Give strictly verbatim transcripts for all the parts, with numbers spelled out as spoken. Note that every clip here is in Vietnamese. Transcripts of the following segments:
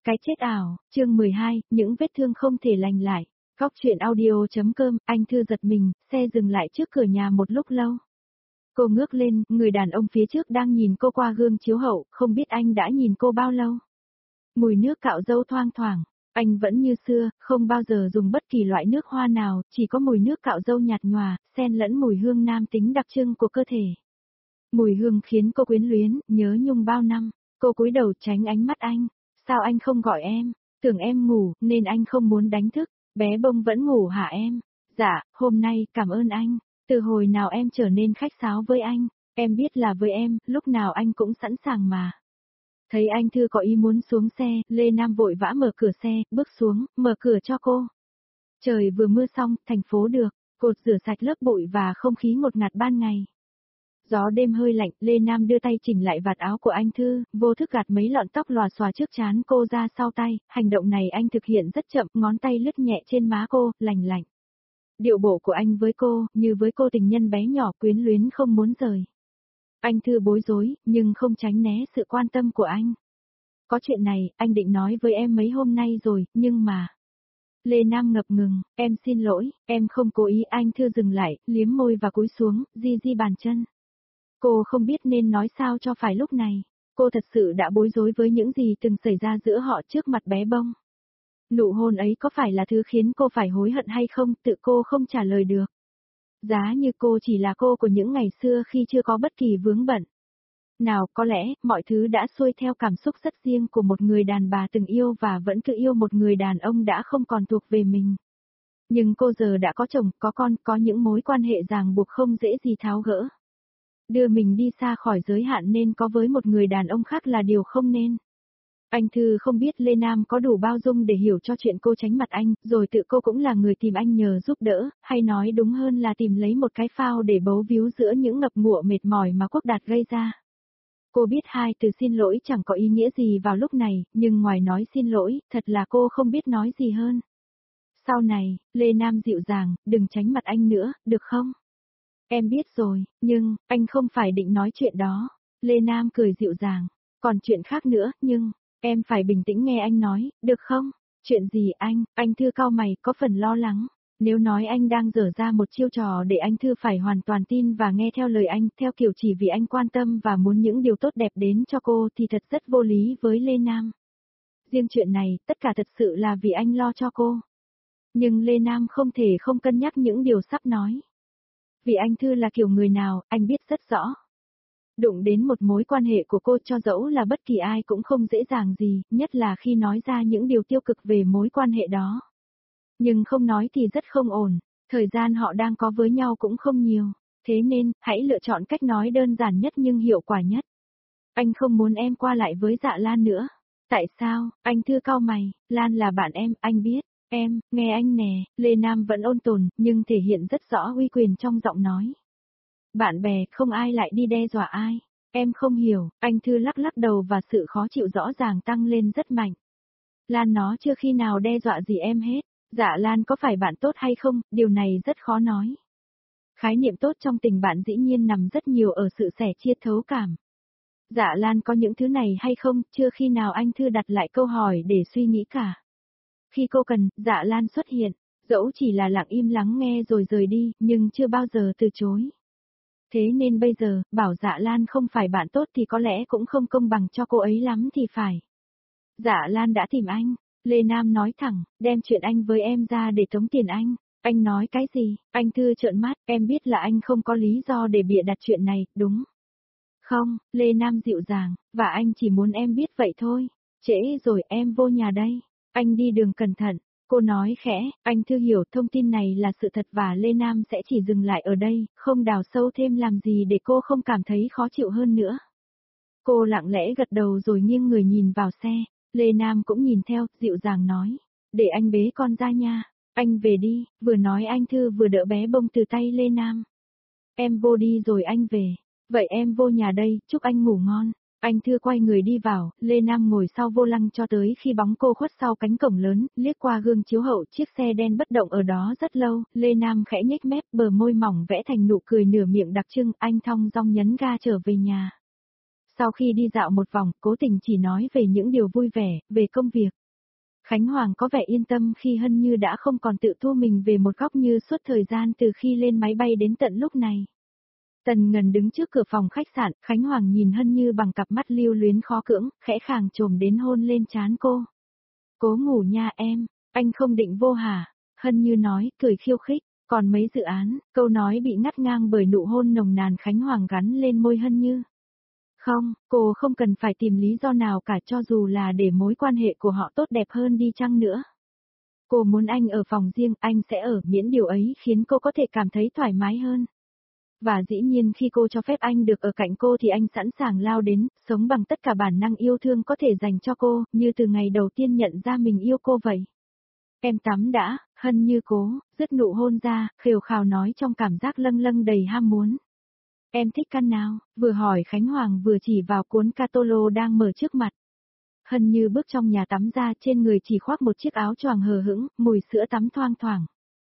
Cái chết ảo, chương mười hai, những vết thương không thể lành lại. Góc chuyện audio.com, anh Thư giật mình, xe dừng lại trước cửa nhà một lúc lâu. Cô ngước lên, người đàn ông phía trước đang nhìn cô qua gương chiếu hậu, không biết anh đã nhìn cô bao lâu. Mùi nước cạo râu thoang thoảng, anh vẫn như xưa, không bao giờ dùng bất kỳ loại nước hoa nào, chỉ có mùi nước cạo râu nhạt nhòa, xen lẫn mùi hương nam tính đặc trưng của cơ thể. Mùi hương khiến cô quyến luyến, nhớ nhung bao năm, cô cúi đầu tránh ánh mắt anh. Sao anh không gọi em? Tưởng em ngủ, nên anh không muốn đánh thức. Bé bông vẫn ngủ hả em? Dạ, hôm nay, cảm ơn anh. Từ hồi nào em trở nên khách sáo với anh? Em biết là với em, lúc nào anh cũng sẵn sàng mà. Thấy anh Thư có ý muốn xuống xe, Lê Nam vội vã mở cửa xe, bước xuống, mở cửa cho cô. Trời vừa mưa xong, thành phố được, cột rửa sạch lớp bụi và không khí ngột ngạt ban ngày. Gió đêm hơi lạnh, Lê Nam đưa tay chỉnh lại vạt áo của anh Thư, vô thức gạt mấy lọn tóc lòa xòa trước trán cô ra sau tay, hành động này anh thực hiện rất chậm, ngón tay lướt nhẹ trên má cô, lành lạnh. Điệu bộ của anh với cô, như với cô tình nhân bé nhỏ quyến luyến không muốn rời. Anh Thư bối rối, nhưng không tránh né sự quan tâm của anh. Có chuyện này, anh định nói với em mấy hôm nay rồi, nhưng mà... Lê Nam ngập ngừng, em xin lỗi, em không cố ý. Anh Thư dừng lại, liếm môi và cúi xuống, di di bàn chân. Cô không biết nên nói sao cho phải lúc này. Cô thật sự đã bối rối với những gì từng xảy ra giữa họ trước mặt bé bông. Nụ hôn ấy có phải là thứ khiến cô phải hối hận hay không, tự cô không trả lời được. Giá như cô chỉ là cô của những ngày xưa khi chưa có bất kỳ vướng bận. Nào, có lẽ, mọi thứ đã xuôi theo cảm xúc rất riêng của một người đàn bà từng yêu và vẫn cứ yêu một người đàn ông đã không còn thuộc về mình. Nhưng cô giờ đã có chồng, có con, có những mối quan hệ ràng buộc không dễ gì tháo gỡ. Đưa mình đi xa khỏi giới hạn nên có với một người đàn ông khác là điều không nên. Anh Thư không biết Lê Nam có đủ bao dung để hiểu cho chuyện cô tránh mặt anh, rồi tự cô cũng là người tìm anh nhờ giúp đỡ, hay nói đúng hơn là tìm lấy một cái phao để bấu víu giữa những ngập ngụa mệt mỏi mà Quốc Đạt gây ra. Cô biết hai từ xin lỗi chẳng có ý nghĩa gì vào lúc này, nhưng ngoài nói xin lỗi, thật là cô không biết nói gì hơn. Sau này, Lê Nam dịu dàng, đừng tránh mặt anh nữa, được không? Em biết rồi, nhưng, anh không phải định nói chuyện đó. Lê Nam cười dịu dàng. Còn chuyện khác nữa, nhưng, em phải bình tĩnh nghe anh nói, được không? Chuyện gì anh? Anh Thư cau mày, có phần lo lắng. Nếu nói anh đang dở ra một chiêu trò để anh Thư phải hoàn toàn tin và nghe theo lời anh, theo kiểu chỉ vì anh quan tâm và muốn những điều tốt đẹp đến cho cô thì thật rất vô lý với Lê Nam. Riêng chuyện này, tất cả thật sự là vì anh lo cho cô. Nhưng Lê Nam không thể không cân nhắc những điều sắp nói. Vì anh Thư là kiểu người nào, anh biết rất rõ. Đụng đến một mối quan hệ của cô cho dẫu là bất kỳ ai cũng không dễ dàng gì, nhất là khi nói ra những điều tiêu cực về mối quan hệ đó. Nhưng không nói thì rất không ổn, thời gian họ đang có với nhau cũng không nhiều, thế nên, hãy lựa chọn cách nói đơn giản nhất nhưng hiệu quả nhất. Anh không muốn em qua lại với Dạ Lan nữa. Tại sao? Anh Thư cau mày, Lan là bạn em, anh biết. Em, nghe anh nè, Lê Nam vẫn ôn tồn, nhưng thể hiện rất rõ uy quyền trong giọng nói. Bạn bè, không ai lại đi đe dọa ai. Em không hiểu, anh Thư lắc lắc đầu và sự khó chịu rõ ràng tăng lên rất mạnh. Lan nó chưa khi nào đe dọa gì em hết. Dạ Lan có phải bạn tốt hay không, điều này rất khó nói. Khái niệm tốt trong tình bạn dĩ nhiên nằm rất nhiều ở sự sẻ chia thấu cảm. Dạ Lan có những thứ này hay không, chưa khi nào anh Thư đặt lại câu hỏi để suy nghĩ cả. Khi cô cần, Dạ Lan xuất hiện, dẫu chỉ là lặng im lắng nghe rồi rời đi, nhưng chưa bao giờ từ chối. Thế nên bây giờ, bảo Dạ Lan không phải bạn tốt thì có lẽ cũng không công bằng cho cô ấy lắm thì phải. Dạ Lan đã tìm anh, Lê Nam nói thẳng, đem chuyện anh với em ra để tống tiền anh. Anh nói cái gì? Anh Thư trợn mắt, em biết là anh không có lý do để bịa đặt chuyện này, đúng? Không, Lê Nam dịu dàng, và anh chỉ muốn em biết vậy thôi. Trễ rồi, em vô nhà đây. Anh đi đường cẩn thận. Cô nói khẽ, anh Thư hiểu thông tin này là sự thật và Lê Nam sẽ chỉ dừng lại ở đây, không đào sâu thêm làm gì để cô không cảm thấy khó chịu hơn nữa. Cô lặng lẽ gật đầu rồi nghiêng người nhìn vào xe, Lê Nam cũng nhìn theo, dịu dàng nói, để anh bế con ra nha, anh về đi, vừa nói anh Thư vừa đỡ bé bông từ tay Lê Nam. Em vô đi rồi anh về, vậy em vô nhà đây, chúc anh ngủ ngon. Anh Thư quay người đi vào, Lê Nam ngồi sau vô lăng cho tới khi bóng cô khuất sau cánh cổng lớn, liếc qua gương chiếu hậu chiếc xe đen bất động ở đó rất lâu, Lê Nam khẽ nhếch mép bờ môi mỏng vẽ thành nụ cười nửa miệng đặc trưng, anh thong dong nhấn ga trở về nhà. Sau khi đi dạo một vòng, Cố Tình chỉ nói về những điều vui vẻ, về công việc. Khánh Hoàng có vẻ yên tâm khi Hân Như đã không còn tự thu mình về một góc như suốt thời gian từ khi lên máy bay đến tận lúc này. Tần Ngân đứng trước cửa phòng khách sạn, Khánh Hoàng nhìn Hân Như bằng cặp mắt lưu luyến khó cưỡng, khẽ khàng chồm đến hôn lên trán cô. Cố ngủ nha em, anh không định vô hả? Hân Như nói, cười khiêu khích, còn mấy dự án, câu nói bị ngắt ngang bởi nụ hôn nồng nàn Khánh Hoàng gắn lên môi Hân Như. Không, cô không cần phải tìm lý do nào cả cho dù là để mối quan hệ của họ tốt đẹp hơn đi chăng nữa. Cô muốn anh ở phòng riêng, anh sẽ ở miễn điều ấy khiến cô có thể cảm thấy thoải mái hơn. Và dĩ nhiên khi cô cho phép anh được ở cạnh cô thì anh sẵn sàng lao đến, sống bằng tất cả bản năng yêu thương có thể dành cho cô, như từ ngày đầu tiên nhận ra mình yêu cô vậy. Em tắm đã, Hân Như cố, dứt nụ hôn ra, khều khào nói trong cảm giác lâng lâng đầy ham muốn. Em thích căn nào, vừa hỏi Khánh Hoàng vừa chỉ vào cuốn catalog đang mở trước mặt. Hân Như bước trong nhà tắm ra, trên người chỉ khoác một chiếc áo choàng hờ hững, mùi sữa tắm thoang thoảng.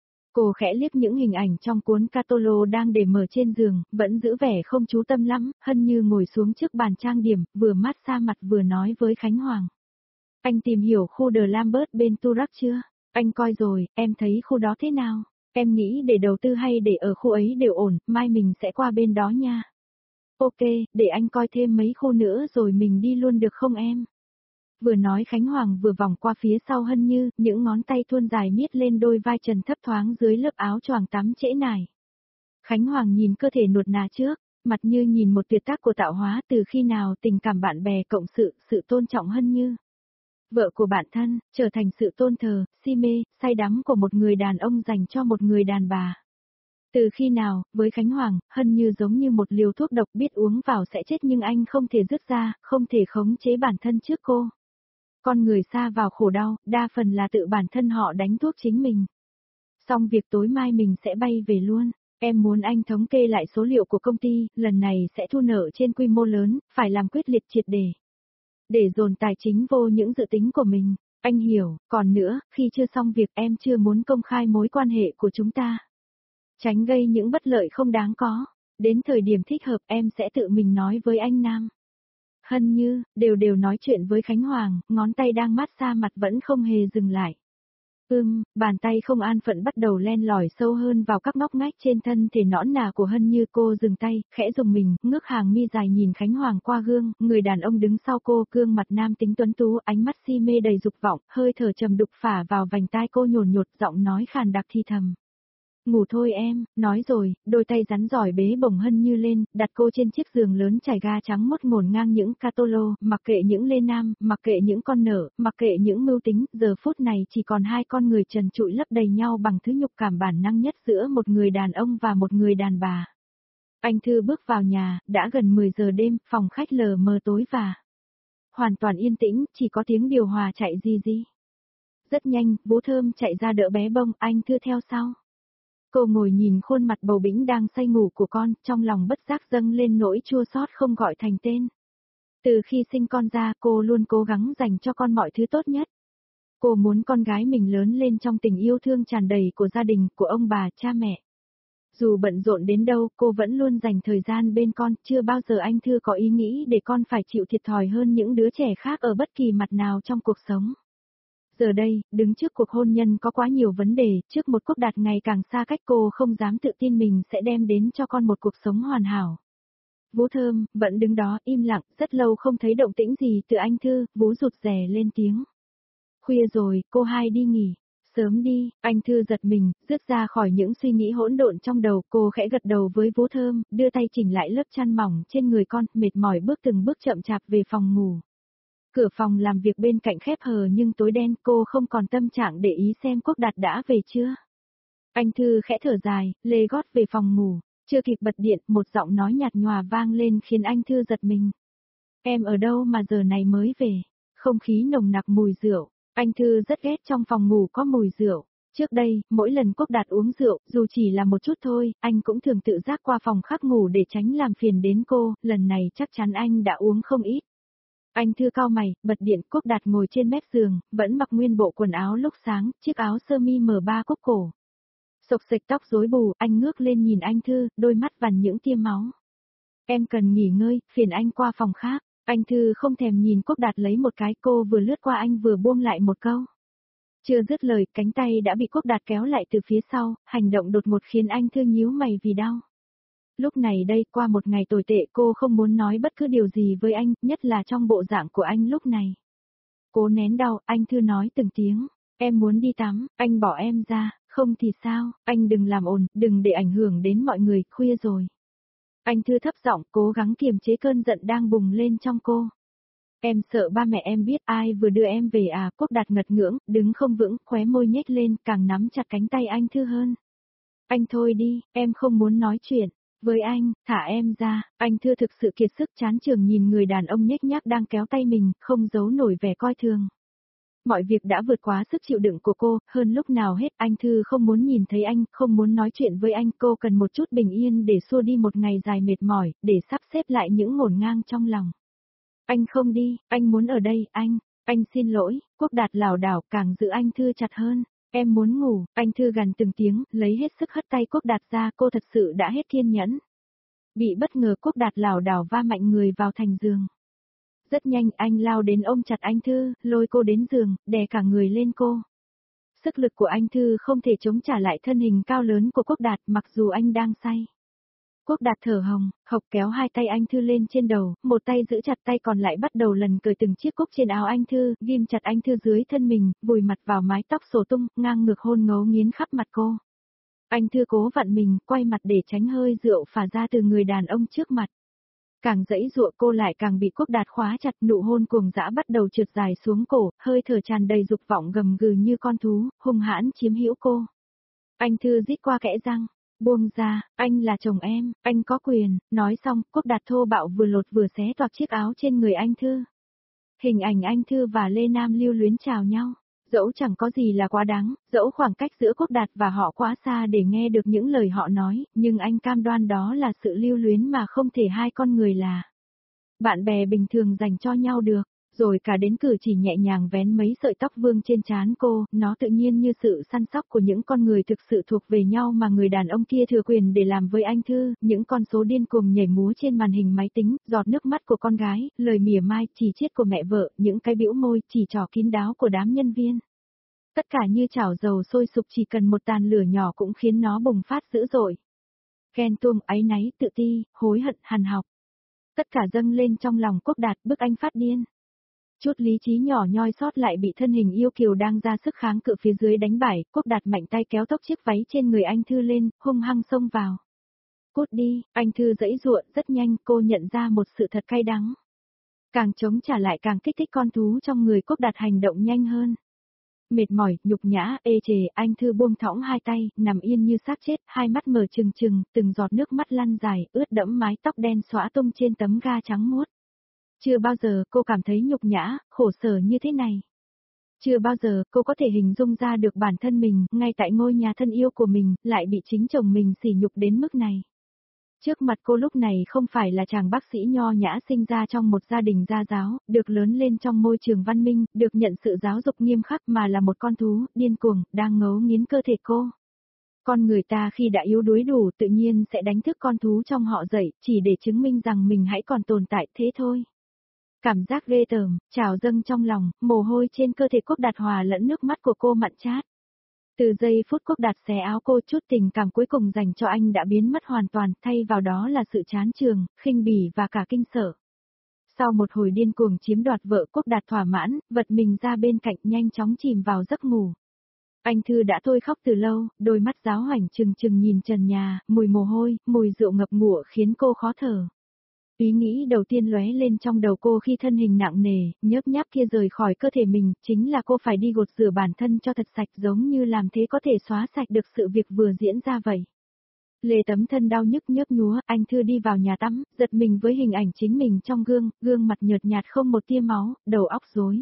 Cô khẽ liếc những hình ảnh trong cuốn catalog đang để mở trên giường, vẫn giữ vẻ không chú tâm lắm. Hân Như ngồi xuống trước bàn trang điểm, vừa mát xa mặt vừa nói với Khánh Hoàng. Anh tìm hiểu khu The Lambert bên Turek chưa? Anh coi rồi, em thấy khu đó thế nào? Em nghĩ để đầu tư hay để ở khu ấy đều ổn, mai mình sẽ qua bên đó nha. Ok, để anh coi thêm mấy khu nữa rồi mình đi luôn được không em? Vừa nói Khánh Hoàng vừa vòng qua phía sau Hân Như, những ngón tay thuôn dài miết lên đôi vai trần thấp thoáng dưới lớp áo choàng tắm trễ nải. Khánh Hoàng nhìn cơ thể nuột nà trước, mặt như nhìn một tuyệt tác của tạo hóa, từ khi nào tình cảm bạn bè cộng sự, sự tôn trọng Hân Như. Vợ của bản thân, trở thành sự tôn thờ, si mê, say đắm của một người đàn ông dành cho một người đàn bà. Từ khi nào, với Khánh Hoàng, Hân Như giống như một liều thuốc độc biết uống vào sẽ chết nhưng anh không thể dứt ra, không thể khống chế bản thân trước cô. Con người sa vào khổ đau, đa phần là tự bản thân họ đánh thuốc chính mình. Xong việc tối mai mình sẽ bay về luôn. Em muốn anh thống kê lại số liệu của công ty, lần này sẽ thu nợ trên quy mô lớn, phải làm quyết liệt triệt để. Để dồn tài chính vô những dự tính của mình. Anh hiểu, còn nữa, khi chưa xong việc em chưa muốn công khai mối quan hệ của chúng ta. Tránh gây những bất lợi không đáng có. Đến thời điểm thích hợp em sẽ tự mình nói với anh Nam. Hân Như, đều đều nói chuyện với Khánh Hoàng, ngón tay đang mát xa mặt vẫn không hề dừng lại. Ưm, bàn tay không an phận bắt đầu len lỏi sâu hơn vào các ngóc ngách trên thân thể nõn nà của Hân Như. Cô dừng tay, khẽ dùng mình, ngước hàng mi dài nhìn Khánh Hoàng qua gương, người đàn ông đứng sau cô, gương mặt nam tính tuấn tú, ánh mắt si mê đầy dục vọng, hơi thở trầm đục phả vào vành tai cô nhồn nhột, giọng nói khàn đặc thi thầm. Ngủ thôi em, nói rồi, đôi tay rắn giỏi bế bổng Hân Như lên, đặt cô trên chiếc giường lớn trải ga trắng mốt ngổn ngang những catalog, mặc kệ những lê nam, mặc kệ những con nở, mặc kệ những mưu tính, giờ phút này chỉ còn hai con người trần trụi lấp đầy nhau bằng thứ nhục cảm bản năng nhất giữa một người đàn ông và một người đàn bà. Anh Thư bước vào nhà, đã gần mười giờ đêm, phòng khách lờ mờ tối và hoàn toàn yên tĩnh, chỉ có tiếng điều hòa chạy ri ri. Rất nhanh, Vũ Thơm chạy ra đỡ bé bông, anh Thư theo sau. Cô ngồi nhìn khuôn mặt bầu bĩnh đang say ngủ của con, trong lòng bất giác dâng lên nỗi chua xót không gọi thành tên. Từ khi sinh con ra, cô luôn cố gắng dành cho con mọi thứ tốt nhất. Cô muốn con gái mình lớn lên trong tình yêu thương tràn đầy của gia đình, của ông bà, cha mẹ. Dù bận rộn đến đâu, cô vẫn luôn dành thời gian bên con, chưa bao giờ anh Thư có ý nghĩ để con phải chịu thiệt thòi hơn những đứa trẻ khác ở bất kỳ mặt nào trong cuộc sống. Giờ đây, đứng trước cuộc hôn nhân có quá nhiều vấn đề, trước một Quốc Đạt ngày càng xa cách cô không dám tự tin mình sẽ đem đến cho con một cuộc sống hoàn hảo. Vũ Thơm, vẫn đứng đó, im lặng, rất lâu không thấy động tĩnh gì từ anh Thư, Vũ rụt rè lên tiếng. Khuya rồi, cô hai đi nghỉ. Sớm đi, anh Thư giật mình, rứt ra khỏi những suy nghĩ hỗn độn trong đầu, cô khẽ gật đầu với Vũ Thơm, đưa tay chỉnh lại lớp chăn mỏng trên người con, mệt mỏi bước từng bước chậm chạp về phòng ngủ. Cửa phòng làm việc bên cạnh khép hờ nhưng tối đen, cô không còn tâm trạng để ý xem Quốc Đạt đã về chưa. Anh Thư khẽ thở dài, lê gót về phòng ngủ, chưa kịp bật điện, một giọng nói nhạt nhòa vang lên khiến anh Thư giật mình. Em ở đâu mà giờ này mới về? Không khí nồng nặc mùi rượu, anh Thư rất ghét trong phòng ngủ có mùi rượu. Trước đây, mỗi lần Quốc Đạt uống rượu, dù chỉ là một chút thôi, anh cũng thường tự giác qua phòng khác ngủ để tránh làm phiền đến cô, lần này chắc chắn anh đã uống không ít. Anh Thư cau mày, bật điện, Quốc Đạt ngồi trên mép giường, vẫn mặc nguyên bộ quần áo lúc sáng, chiếc áo sơ mi M ba cúc cổ. Xộc xệch tóc rối bù, anh ngước lên nhìn anh Thư, đôi mắt vằn những tia máu. Em cần nghỉ ngơi, phiền anh qua phòng khác. Anh Thư không thèm nhìn Quốc Đạt lấy một cái, cô vừa lướt qua anh vừa buông lại một câu. Chưa dứt lời, cánh tay đã bị Quốc Đạt kéo lại từ phía sau, hành động đột ngột khiến anh Thư nhíu mày vì đau. Lúc này đây, qua một ngày tồi tệ, cô không muốn nói bất cứ điều gì với anh, nhất là trong bộ dạng của anh lúc này. Cố nén đau, anh Thư nói từng tiếng, em muốn đi tắm, anh bỏ em ra, không thì sao, anh đừng làm ồn, đừng để ảnh hưởng đến mọi người, khuya rồi. Anh Thư thấp giọng, cố gắng kiềm chế cơn giận đang bùng lên trong cô. Em sợ ba mẹ em biết ai vừa đưa em về à, Quốc Đạt ngật ngưỡng, đứng không vững, khóe môi nhếch lên, càng nắm chặt cánh tay anh Thư hơn. Anh thôi đi, em không muốn nói chuyện. Với anh, thả em ra, anh Thư thực sự kiệt sức chán chường nhìn người đàn ông nhếch nhác đang kéo tay mình, không giấu nổi vẻ coi thường. Mọi việc đã vượt quá sức chịu đựng của cô, hơn lúc nào hết anh Thư không muốn nhìn thấy anh, không muốn nói chuyện với anh, cô cần một chút bình yên để xua đi một ngày dài mệt mỏi, để sắp xếp lại những ngổn ngang trong lòng. Anh không đi, anh muốn ở đây, anh, anh xin lỗi, Quốc Đạt lảo đảo càng giữ anh Thư chặt hơn. Em muốn ngủ, anh Thư gằn từng tiếng, lấy hết sức hất tay Quốc Đạt ra, cô thật sự đã hết kiên nhẫn. Bị bất ngờ Quốc Đạt lảo đảo va mạnh người vào thành giường. Rất nhanh anh lao đến ôm chặt anh Thư, lôi cô đến giường, đè cả người lên cô. Sức lực của anh Thư không thể chống trả lại thân hình cao lớn của Quốc Đạt mặc dù anh đang say. Quốc Đạt thở hồng, hộc kéo hai tay anh Thư lên trên đầu, một tay giữ chặt tay còn lại bắt đầu lần cởi từng chiếc cúc trên áo anh Thư, ghim chặt anh Thư dưới thân mình, vùi mặt vào mái tóc xổ tung, ngang ngược hôn ngấu nghiến khắp mặt cô. Anh Thư cố vặn mình, quay mặt để tránh hơi rượu phả ra từ người đàn ông trước mặt. Càng dãy dụa cô lại càng bị Quốc Đạt khóa chặt, nụ hôn cuồng dã bắt đầu trượt dài xuống cổ, hơi thở tràn đầy dục vọng gầm gừ như con thú, hung hãn chiếm hữu cô. Anh Thư rít qua kẽ răng. Buông ra, anh là chồng em, anh có quyền, nói xong, Quốc Đạt thô bạo vừa lột vừa xé toạc chiếc áo trên người anh Thư. Hình ảnh anh Thư và Lê Nam lưu luyến chào nhau, dẫu chẳng có gì là quá đáng, dẫu khoảng cách giữa Quốc Đạt và họ quá xa để nghe được những lời họ nói, nhưng anh cam đoan đó là sự lưu luyến mà không thể hai con người là bạn bè bình thường dành cho nhau được. Rồi cả đến cử chỉ nhẹ nhàng vén mấy sợi tóc vương trên trán cô, nó tự nhiên như sự săn sóc của những con người thực sự thuộc về nhau mà người đàn ông kia thừa quyền để làm với anh Thư, những con số điên cuồng nhảy múa trên màn hình máy tính, giọt nước mắt của con gái, lời mỉa mai, chỉ trích của mẹ vợ, những cái bĩu môi, chỉ trỏ kín đáo của đám nhân viên. Tất cả như chảo dầu sôi sục, chỉ cần một tàn lửa nhỏ cũng khiến nó bùng phát dữ dội. Ghen tuông, áy náy, tự ti, hối hận, hằn học. Tất cả dâng lên trong lòng Quốc Đạt, bức anh phát điên. Chút lý trí nhỏ nhoi sót lại bị thân hình yêu kiều đang ra sức kháng cự phía dưới đánh bại, Quốc Đạt mạnh tay kéo tóc chiếc váy trên người anh Thư lên, hung hăng xông vào. Cút đi, anh Thư giãy giụa, rất nhanh cô nhận ra một sự thật cay đắng. Càng chống trả lại càng kích thích con thú trong người Quốc Đạt hành động nhanh hơn. Mệt mỏi, nhục nhã, ê chề, anh Thư buông thõng hai tay, nằm yên như xác chết, hai mắt mở trừng trừng, từng giọt nước mắt lăn dài, ướt đẫm mái tóc đen xõa tung trên tấm ga trắng muốt. Chưa bao giờ cô cảm thấy nhục nhã, khổ sở như thế này. Chưa bao giờ cô có thể hình dung ra được bản thân mình, ngay tại ngôi nhà thân yêu của mình, lại bị chính chồng mình sỉ nhục đến mức này. Trước mặt cô lúc này không phải là chàng bác sĩ nho nhã sinh ra trong một gia đình gia giáo, được lớn lên trong môi trường văn minh, được nhận sự giáo dục nghiêm khắc, mà là một con thú, điên cuồng, đang ngấu nghiến cơ thể cô. Con người ta khi đã yếu đuối đủ tự nhiên sẽ đánh thức con thú trong họ dậy, chỉ để chứng minh rằng mình hãy còn tồn tại, thế thôi. Cảm giác ghê tởm, trào dâng trong lòng, mồ hôi trên cơ thể Quốc Đạt hòa lẫn nước mắt của cô mặn chát. Từ giây phút Quốc Đạt xé áo cô, chút tình cảm cuối cùng dành cho anh đã biến mất hoàn toàn, thay vào đó là sự chán chường, khinh bỉ và cả kinh sợ. Sau một hồi điên cuồng chiếm đoạt vợ, Quốc Đạt thỏa mãn, vật mình ra bên cạnh, nhanh chóng chìm vào giấc ngủ. Anh Thư đã thôi khóc từ lâu, đôi mắt giáo hoảnh trừng trừng nhìn trần nhà, mùi mồ hôi, mùi rượu ngập ngụa khiến cô khó thở. Ý nghĩ đầu tiên lóe lên trong đầu cô khi thân hình nặng nề, nhớp nháp kia rời khỏi cơ thể mình, chính là cô phải đi gột rửa bản thân cho thật sạch, giống như làm thế có thể xóa sạch được sự việc vừa diễn ra vậy. Lê tấm thân đau nhức nhớp nhúa, anh Thư đi vào nhà tắm, giật mình với hình ảnh chính mình trong gương, gương mặt nhợt nhạt không một tia máu, đầu óc rối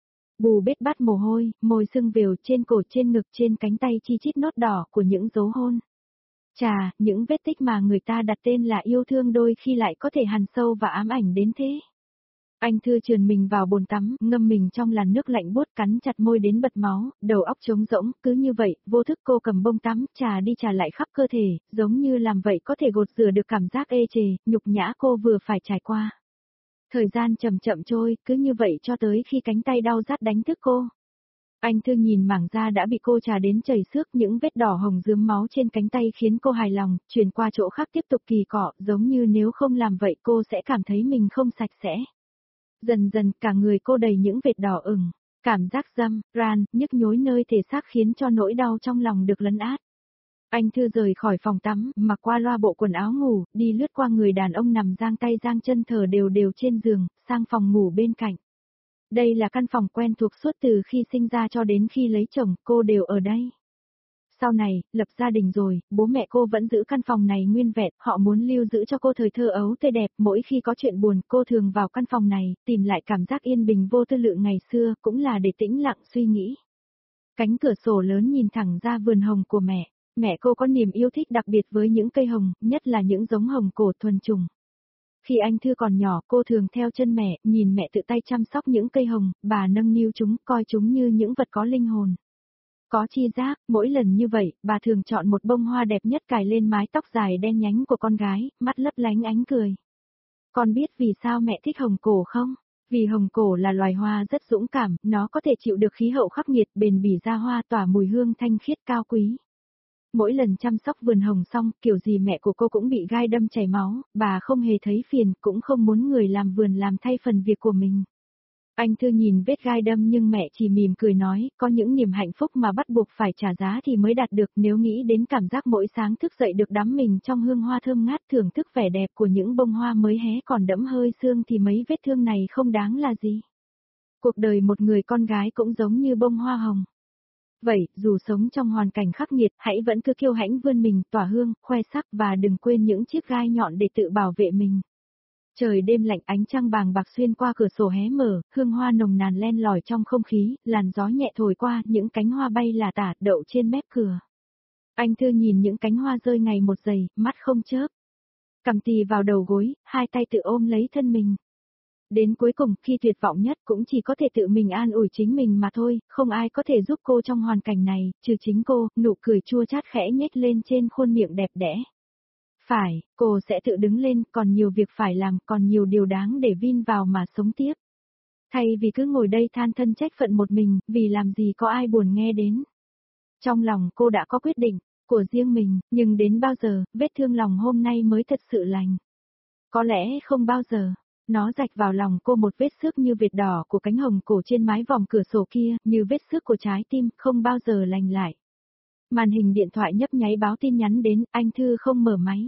bù bết bát mồ hôi, môi sưng vều trên cổ, trên ngực, trên cánh tay chi chít nốt đỏ của những dấu hôn. Chà, những vết tích mà người ta đặt tên là yêu thương đôi khi lại có thể hằn sâu và ám ảnh đến thế. Anh Thư trườn mình vào bồn tắm, ngâm mình trong làn nước lạnh buốt, cắn chặt môi đến bật máu, đầu óc trống rỗng, cứ như vậy, vô thức cô cầm bông tắm, trà đi trà lại khắp cơ thể, giống như làm vậy có thể gột rửa được cảm giác ê chề, nhục nhã cô vừa phải trải qua. Thời gian chậm chậm trôi, cứ như vậy cho tới khi cánh tay đau rát đánh thức cô. Anh Thư nhìn mảng da đã bị cô trà đến chảy xước, những vết đỏ hồng rướm máu trên cánh tay khiến cô hài lòng, chuyển qua chỗ khác tiếp tục kỳ cọ, giống như nếu không làm vậy cô sẽ cảm thấy mình không sạch sẽ. Dần dần cả người cô đầy những vệt đỏ ửng, cảm giác dâm, ran, nhức nhối nơi thể xác khiến cho nỗi đau trong lòng được lấn át. Anh Thư rời khỏi phòng tắm, mặc qua loa bộ quần áo ngủ, đi lướt qua người đàn ông nằm giang tay giang chân thở đều đều trên giường, sang phòng ngủ bên cạnh. Đây là căn phòng quen thuộc suốt từ khi sinh ra cho đến khi lấy chồng, cô đều ở đây. Sau này, lập gia đình rồi, bố mẹ cô vẫn giữ căn phòng này nguyên vẹn, họ muốn lưu giữ cho cô thời thơ ấu tươi đẹp, mỗi khi có chuyện buồn, cô thường vào căn phòng này, tìm lại cảm giác yên bình vô tư lự ngày xưa, cũng là để tĩnh lặng suy nghĩ. Cánh cửa sổ lớn nhìn thẳng ra vườn hồng của mẹ, mẹ cô có niềm yêu thích đặc biệt với những cây hồng, nhất là những giống hồng cổ thuần chủng. Khi anh Thư còn nhỏ, cô thường theo chân mẹ, nhìn mẹ tự tay chăm sóc những cây hồng, bà nâng niu chúng, coi chúng như những vật có linh hồn. Có chi giác, mỗi lần như vậy, bà thường chọn một bông hoa đẹp nhất cài lên mái tóc dài đen nhánh của con gái, mắt lấp lánh ánh cười. Con biết vì sao mẹ thích hồng cổ không? Vì hồng cổ là loài hoa rất dũng cảm, nó có thể chịu được khí hậu khắc nghiệt, bền bỉ ra hoa tỏa mùi hương thanh khiết cao quý. Mỗi lần chăm sóc vườn hồng xong, kiểu gì mẹ của cô cũng bị gai đâm chảy máu, bà không hề thấy phiền, cũng không muốn người làm vườn làm thay phần việc của mình. Anh Thư nhìn vết gai đâm nhưng mẹ chỉ mỉm cười nói, có những niềm hạnh phúc mà bắt buộc phải trả giá thì mới đạt được, nếu nghĩ đến cảm giác mỗi sáng thức dậy được đắm mình trong hương hoa thơm ngát, thưởng thức vẻ đẹp của những bông hoa mới hé còn đẫm hơi sương thì mấy vết thương này không đáng là gì. Cuộc đời một người con gái cũng giống như bông hoa hồng. Vậy, dù sống trong hoàn cảnh khắc nghiệt, hãy vẫn cứ kiêu hãnh vươn mình, tỏa hương, khoe sắc và đừng quên những chiếc gai nhọn để tự bảo vệ mình. Trời đêm lạnh, ánh trăng bàng bạc xuyên qua cửa sổ hé mở, hương hoa nồng nàn len lỏi trong không khí, làn gió nhẹ thổi qua, những cánh hoa bay là tả, đậu trên mép cửa. Anh Thư nhìn những cánh hoa rơi ngày một dày, mắt không chớp. Cầm tì vào đầu gối, hai tay tự ôm lấy thân mình. Đến cuối cùng, khi tuyệt vọng nhất cũng chỉ có thể tự mình an ủi chính mình mà thôi, không ai có thể giúp cô trong hoàn cảnh này, trừ chính cô, nụ cười chua chát khẽ nhếch lên trên khuôn miệng đẹp đẽ. Phải, cô sẽ tự đứng lên, còn nhiều việc phải làm, còn nhiều điều đáng để vin vào mà sống tiếp. Thay vì cứ ngồi đây than thân trách phận một mình, vì làm gì có ai buồn nghe đến. Trong lòng cô đã có quyết định, của riêng mình, nhưng đến bao giờ, vết thương lòng hôm nay mới thật sự lành. Có lẽ không bao giờ. Nó rạch vào lòng cô một vết xước như vệt đỏ của cánh hồng cổ trên mái vòng cửa sổ kia, như vết xước của trái tim, không bao giờ lành lại. Màn hình điện thoại nhấp nháy báo tin nhắn đến, anh Thư không mở máy.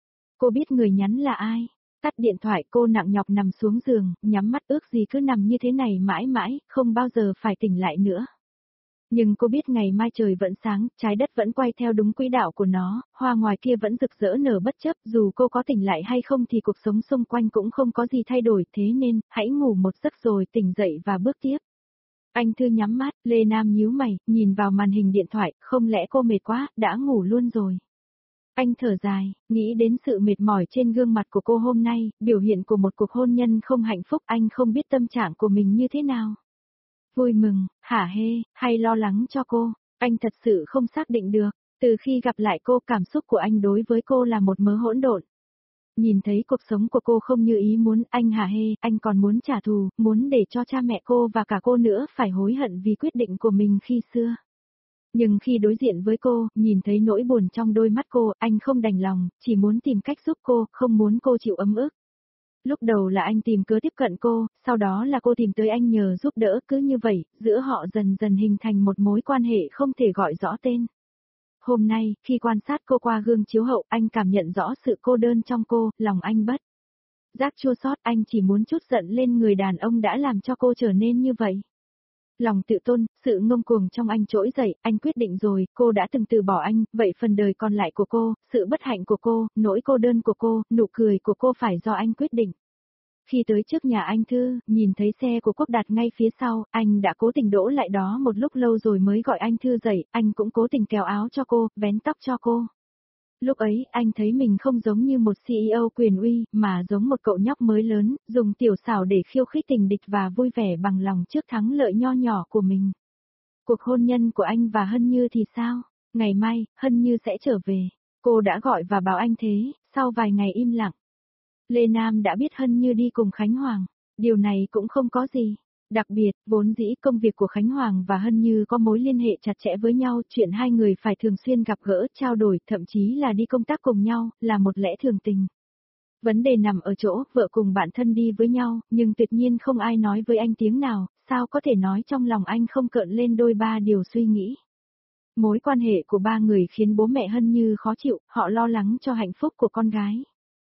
Cô biết người nhắn là ai. Tắt điện thoại cô nặng nhọc nằm xuống giường, nhắm mắt ước gì cứ nằm như thế này mãi mãi, không bao giờ phải tỉnh lại nữa. Nhưng cô biết ngày mai trời vẫn sáng, trái đất vẫn quay theo đúng quỹ đạo của nó, hoa ngoài kia vẫn rực rỡ nở bất chấp, dù cô có tỉnh lại hay không thì cuộc sống xung quanh cũng không có gì thay đổi, thế nên, hãy ngủ một giấc rồi tỉnh dậy và bước tiếp. Anh Thư nhắm mắt, Lê Nam nhíu mày, nhìn vào màn hình điện thoại, không lẽ cô mệt quá, đã ngủ luôn rồi. Anh thở dài, nghĩ đến sự mệt mỏi trên gương mặt của cô hôm nay, biểu hiện của một cuộc hôn nhân không hạnh phúc, anh không biết tâm trạng của mình như thế nào. Vui mừng, hả hê, hay lo lắng cho cô, anh thật sự không xác định được, từ khi gặp lại cô cảm xúc của anh đối với cô là một mớ hỗn độn. Nhìn thấy cuộc sống của cô không như ý muốn, anh hả hê, anh còn muốn trả thù, muốn để cho cha mẹ cô và cả cô nữa phải hối hận vì quyết định của mình khi xưa. Nhưng khi đối diện với cô, nhìn thấy nỗi buồn trong đôi mắt cô, anh không đành lòng, chỉ muốn tìm cách giúp cô, không muốn cô chịu ấm ức. Lúc đầu là anh tìm cớ tiếp cận cô, sau đó là cô tìm tới anh nhờ giúp đỡ, cứ như vậy, giữa họ dần dần hình thành một mối quan hệ không thể gọi rõ tên. Hôm nay, khi quan sát cô qua gương chiếu hậu, anh cảm nhận rõ sự cô đơn trong cô, lòng anh bất giác chua xót, anh chỉ muốn trút giận lên người đàn ông đã làm cho cô trở nên như vậy. Lòng tự tôn, sự ngông cuồng trong anh trỗi dậy, anh quyết định rồi, cô đã từng từ bỏ anh, vậy phần đời còn lại của cô, sự bất hạnh của cô, nỗi cô đơn của cô, nụ cười của cô phải do anh quyết định. Khi tới trước nhà anh Thư, nhìn thấy xe của Quốc Đạt ngay phía sau, anh đã cố tình đỗ lại đó một lúc lâu rồi mới gọi anh Thư dậy, anh cũng cố tình kéo áo cho cô, vén tóc cho cô. Lúc ấy, anh thấy mình không giống như một xê e ô quyền uy, mà giống một cậu nhóc mới lớn, dùng tiểu xảo để khiêu khích tình địch và vui vẻ bằng lòng trước thắng lợi nho nhỏ của mình. Cuộc hôn nhân của anh và Hân Như thì sao? Ngày mai, Hân Như sẽ trở về. Cô đã gọi và báo anh thế, sau vài ngày im lặng. Lê Nam đã biết Hân Như đi cùng Khánh Hoàng. Điều này cũng không có gì. Đặc biệt, vốn dĩ công việc của Khánh Hoàng và Hân Như có mối liên hệ chặt chẽ với nhau, chuyện hai người phải thường xuyên gặp gỡ, trao đổi, thậm chí là đi công tác cùng nhau, là một lẽ thường tình. Vấn đề nằm ở chỗ, vợ cùng bạn thân đi với nhau, nhưng tuyệt nhiên không ai nói với anh tiếng nào, sao có thể nói trong lòng anh không cợn lên đôi ba điều suy nghĩ. Mối quan hệ của ba người khiến bố mẹ Hân Như khó chịu, họ lo lắng cho hạnh phúc của con gái.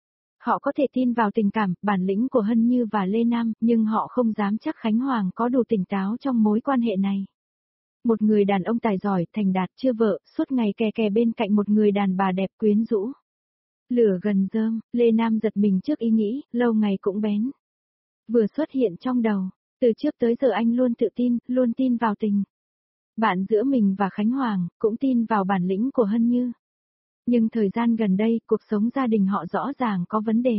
Họ có thể tin vào tình cảm, bản lĩnh của Hân Như và Lê Nam, nhưng họ không dám chắc Khánh Hoàng có đủ tỉnh táo trong mối quan hệ này. Một người đàn ông tài giỏi, thành đạt, chưa vợ, suốt ngày kè kè bên cạnh một người đàn bà đẹp quyến rũ. Lửa gần rơm, Lê Nam giật mình trước ý nghĩ, lâu ngày cũng bén. Vừa xuất hiện trong đầu, từ trước tới giờ anh luôn tự tin, luôn tin vào tình. Bạn giữa mình và Khánh Hoàng, cũng tin vào bản lĩnh của Hân Như. Nhưng thời gian gần đây, cuộc sống gia đình họ rõ ràng có vấn đề.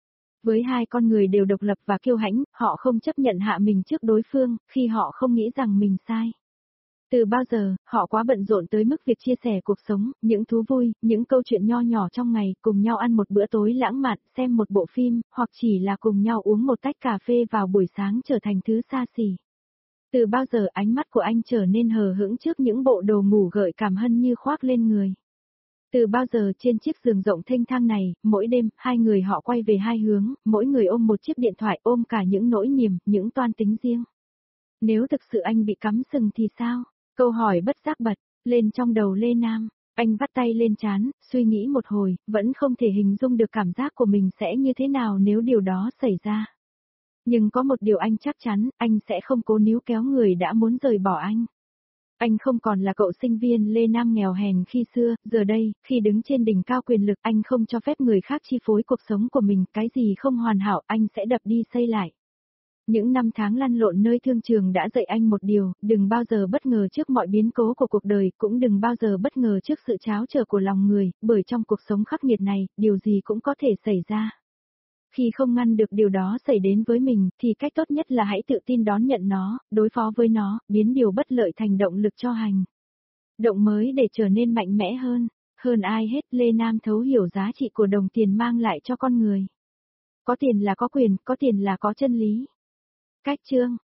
Với hai con người đều độc lập và kiêu hãnh, họ không chấp nhận hạ mình trước đối phương, khi họ không nghĩ rằng mình sai. Từ bao giờ, họ quá bận rộn tới mức việc chia sẻ cuộc sống, những thú vui, những câu chuyện nho nhỏ trong ngày, cùng nhau ăn một bữa tối lãng mạn, xem một bộ phim, hoặc chỉ là cùng nhau uống một tách cà phê vào buổi sáng trở thành thứ xa xỉ. Từ bao giờ ánh mắt của anh trở nên hờ hững trước những bộ đồ ngủ gợi cảm Hân Như khoác lên người. Từ bao giờ trên chiếc giường rộng thênh thang này, mỗi đêm, hai người họ quay về hai hướng, mỗi người ôm một chiếc điện thoại, ôm cả những nỗi niềm, những toan tính riêng. Nếu thực sự anh bị cắm sừng thì sao? Câu hỏi bất giác bật lên trong đầu Lê Nam. Anh vắt tay lên trán, suy nghĩ một hồi, vẫn không thể hình dung được cảm giác của mình sẽ như thế nào nếu điều đó xảy ra. Nhưng có một điều anh chắc chắn, anh sẽ không cố níu kéo người đã muốn rời bỏ anh. Anh không còn là cậu sinh viên Lê Nam nghèo hèn khi xưa, giờ đây, khi đứng trên đỉnh cao quyền lực, anh không cho phép người khác chi phối cuộc sống của mình, cái gì không hoàn hảo anh sẽ đập đi xây lại. Những năm tháng lăn lộn nơi thương trường đã dạy anh một điều, đừng bao giờ bất ngờ trước mọi biến cố của cuộc đời, cũng đừng bao giờ bất ngờ trước sự tráo trở của lòng người, bởi trong cuộc sống khắc nghiệt này, điều gì cũng có thể xảy ra. Khi không ngăn được điều đó xảy đến với mình, thì cách tốt nhất là hãy tự tin đón nhận nó, đối phó với nó, biến điều bất lợi thành động lực cho hành động mới để trở nên mạnh mẽ hơn. Hơn ai hết, Lê Nam thấu hiểu giá trị của đồng tiền mang lại cho con người. Có tiền là có quyền, có tiền là có chân lý. Cách chương